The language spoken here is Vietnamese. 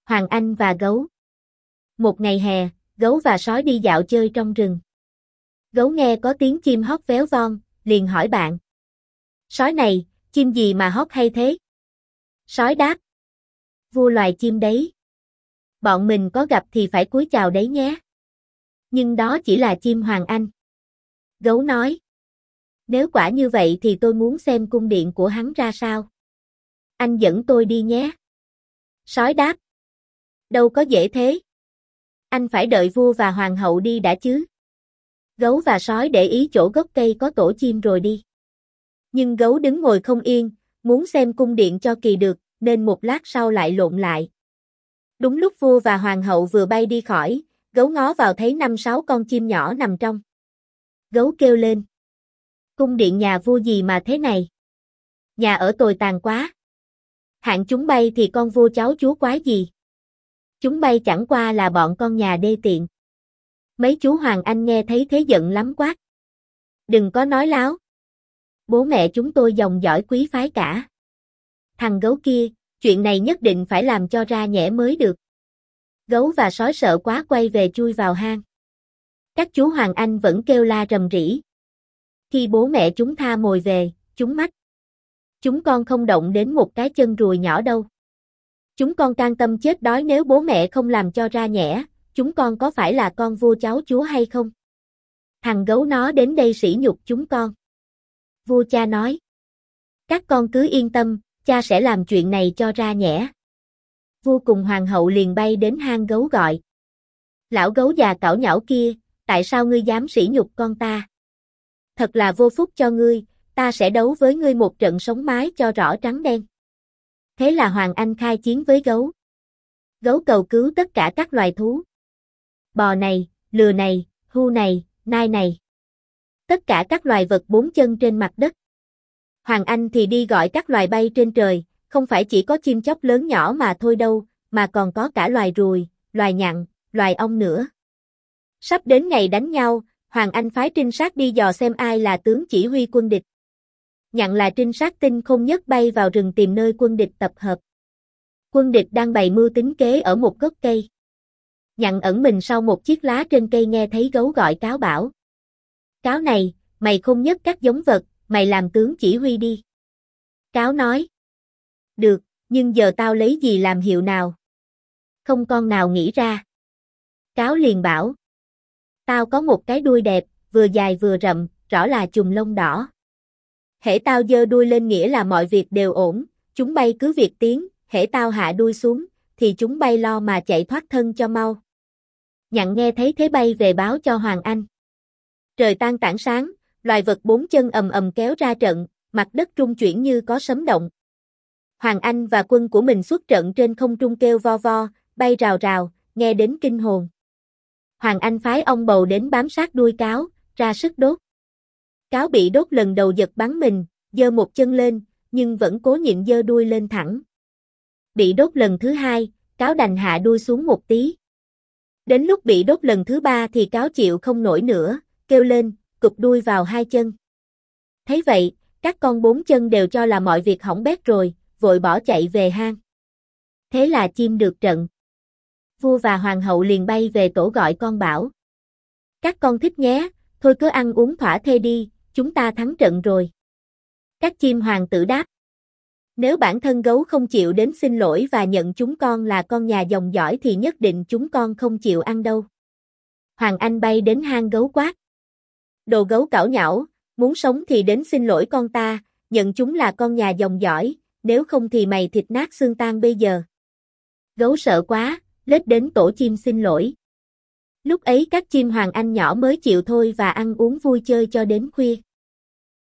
Hoàng Anh và gấu. Một ngày hè, gấu và sói đi dạo chơi trong rừng. Gấu nghe có tiếng chim hót véo von, liền hỏi bạn. Sói này, chim gì mà hót hay thế? Sói đáp. Vua loài chim đấy. Bọn mình có gặp thì phải cúi chào đấy nhé. Nhưng đó chỉ là chim Hoàng Anh. Gấu nói. Nếu quả như vậy thì tôi muốn xem cung điện của hắn ra sao. Anh dẫn tôi đi nhé. Sói đáp. Đâu có dễ thế. Anh phải đợi vua và hoàng hậu đi đã chứ. Gấu và sói để ý chỗ gốc cây có tổ chim rồi đi. Nhưng gấu đứng ngồi không yên, muốn xem cung điện cho kỳ được, nên một lát sau lại lộn lại. Đúng lúc vua và hoàng hậu vừa bay đi khỏi, gấu ngó vào thấy 5-6 con chim nhỏ nằm trong. Gấu kêu lên. Cung điện nhà vua gì mà thế này? Nhà ở tồi tàn quá. Hạng chúng bay thì con vua cháu chúa quái gì? Chúng bay chẳng qua là bọn con nhà đê tiện. Mấy chú Hoàng Anh nghe thấy thế giận lắm quát. Đừng có nói láo. Bố mẹ chúng tôi dòng dõi quý phái cả. Thằng gấu kia, chuyện này nhất định phải làm cho ra nhẽ mới được. Gấu và sói sợ quá quay về chui vào hang. Các chú Hoàng Anh vẫn kêu la rầm rĩ. Khi bố mẹ chúng tha mồi về, chúng mách. Chúng con không động đến một cái chân ruồi nhỏ đâu. Chúng con can tâm chết đói nếu bố mẹ không làm cho ra nhẽ, chúng con có phải là con vua cháu chúa hay không? Thằng gấu nó đến đây sỉ nhục chúng con. Vua cha nói. Các con cứ yên tâm, cha sẽ làm chuyện này cho ra nhẽ. Vua cùng hoàng hậu liền bay đến hang gấu gọi. Lão gấu già cẩu nhão kia, tại sao ngươi dám sỉ nhục con ta? Thật là vô phúc cho ngươi, ta sẽ đấu với ngươi một trận sống mái cho rõ trắng đen. Thế là Hoàng Anh khai chiến với gấu. Gấu cầu cứu tất cả các loài thú. Bò này, lừa này, hươu này, nai này. Tất cả các loài vật bốn chân trên mặt đất. Hoàng Anh thì đi gọi các loài bay trên trời, không phải chỉ có chim chóc lớn nhỏ mà thôi đâu, mà còn có cả loài ruồi, loài nhặng, loài ong nữa. Sắp đến ngày đánh nhau, Hoàng Anh phái trinh sát đi dò xem ai là tướng chỉ huy quân địch. Nhặng là trinh sát tinh khôn nhất bay vào rừng tìm nơi quân địch tập hợp. Quân địch đang bày mưu tính kế ở một gốc cây. Nhặng ẩn mình sau một chiếc lá trên cây nghe thấy gấu gọi cáo bảo. Cáo này, mày khôn nhất các giống vật, mày làm tướng chỉ huy đi. Cáo nói. Được, nhưng giờ tao lấy gì làm hiệu nào? Không con nào nghĩ ra. Cáo liền bảo. Tao có một cái đuôi đẹp, vừa dài vừa rậm, rõ là chùm lông đỏ. Hễ tao giơ đuôi lên nghĩa là mọi việc đều ổn, chúng bay cứ việc tiến, hễ tao hạ đuôi xuống, thì chúng bay lo mà chạy thoát thân cho mau. Nhặng nghe thấy thế bay về báo cho Hoàng Anh. Trời tan tảng sáng, loài vật bốn chân ầm ầm kéo ra trận, mặt đất rung chuyển như có sấm động. Hoàng Anh và quân của mình xuất trận trên không trung kêu vo vo, bay rào rào, nghe đến kinh hồn. Hoàng Anh phái ong bầu đến bám sát đuôi cáo, ra sức đốt. Cáo bị đốt lần đầu giật bắn mình, giơ một chân lên, nhưng vẫn cố nhịn giơ đuôi lên thẳng. Bị đốt lần thứ hai, cáo đành hạ đuôi xuống một tí. Đến lúc bị đốt lần thứ ba thì cáo chịu không nổi nữa, kêu lên, cụp đuôi vào hai chân. Thấy vậy, các con bốn chân đều cho là mọi việc hỏng bét rồi, vội bỏ chạy về hang. Thế là chim được trận. Vua và hoàng hậu liền bay về tổ gọi con bảo. Các con thích nhé, thôi cứ ăn uống thỏa thê đi, chúng ta thắng trận rồi. Các chim hoàng tử đáp. Nếu bản thân gấu không chịu đến xin lỗi và nhận chúng con là con nhà dòng dõi thì nhất định chúng con không chịu ăn đâu. Hoàng Anh bay đến hang gấu quát. Đồ gấu cẩu nhão, muốn sống thì đến xin lỗi con ta, nhận chúng là con nhà dòng dõi, nếu không thì mày thịt nát xương tan bây giờ. Gấu sợ quá, lết đến tổ chim xin lỗi. Lúc ấy các chim Hoàng Anh nhỏ mới chịu thôi và ăn uống vui chơi cho đến khuya.